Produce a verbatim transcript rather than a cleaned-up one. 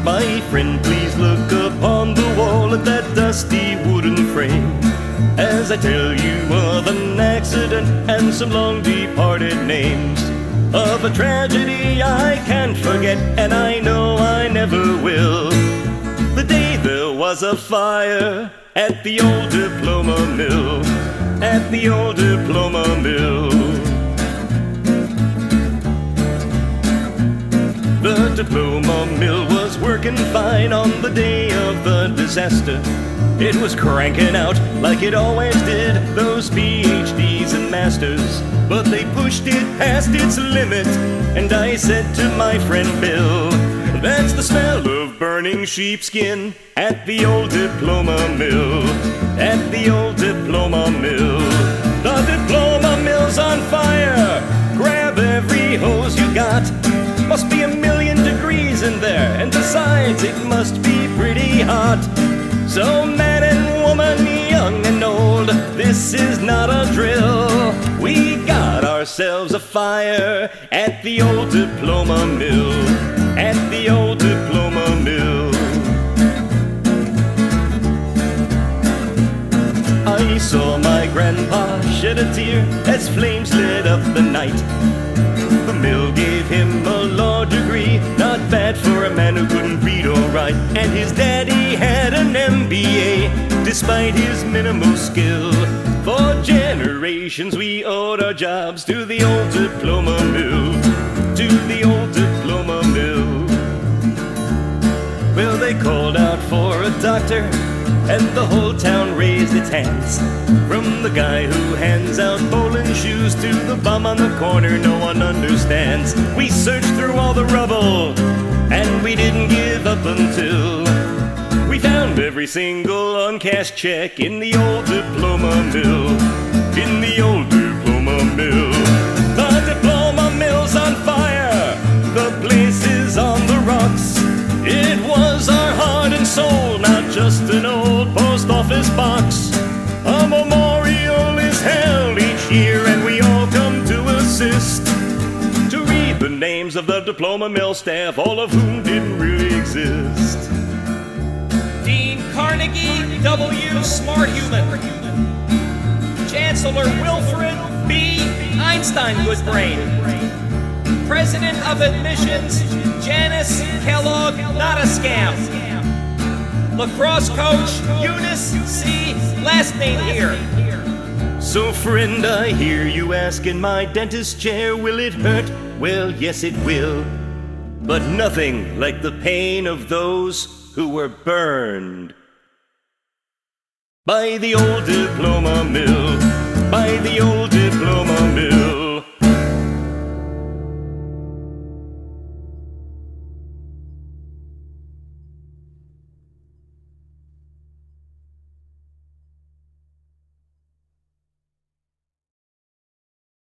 My friend, please look upon the wall at that dusty wooden frame, as I tell you of an accident and some long departed names, of a tragedy I can't forget, and I know I never will. The day there was a fire at the old diploma mill, at the old diploma mill. The diploma mill was working fine on the day of the disaster. It was cranking out like it always did, those P H Ds and masters. But they pushed it past its limit, and I said to my friend Bill, that's the smell of burning sheepskin at the old diploma mill, at the old diploma mill. The diploma mill's on fire, grab every hose you got. Must be a million degrees in there, and besides it must be pretty hot. So man and woman, young and old, this is not a drill. We got ourselves a fire at the old diploma mill, at the old diploma mill. I saw my grandpa shed a tear as flames lit up the night. The mill gave him a law degree, not bad for a man who couldn't read or write. And his daddy had an M B A, despite his minimal skill. For generations we owed our jobs to the old diploma mill, to the old diploma mill. Well, they called out for a doctor, and the whole town raised its hands. From the guy who hands out bowling shoes to the bum on the corner no one understands. We searched through all the rubble, and we didn't give up until we found every single uncashed check in the old diploma mill, in the old diploma mill. The diploma mill's on fire, the place is on the rocks. It was our heart and soul, not just an old post office box. A memorial is held each year, and we all come to assist, to read the names of the diploma mill staff, all of whom didn't really exist. Dean Carnegie W. Smarthuman, Chancellor Wilfred B. Einstein Goodbrain, President of Admissions Janice Kellogg Not a Scam, lacrosse coach Eunice C. Last name here. So friend, I hear you ask in my dentist chair, will it hurt? Well, yes it will, but nothing like the pain of those who were burned by the old diploma mill, by the old diploma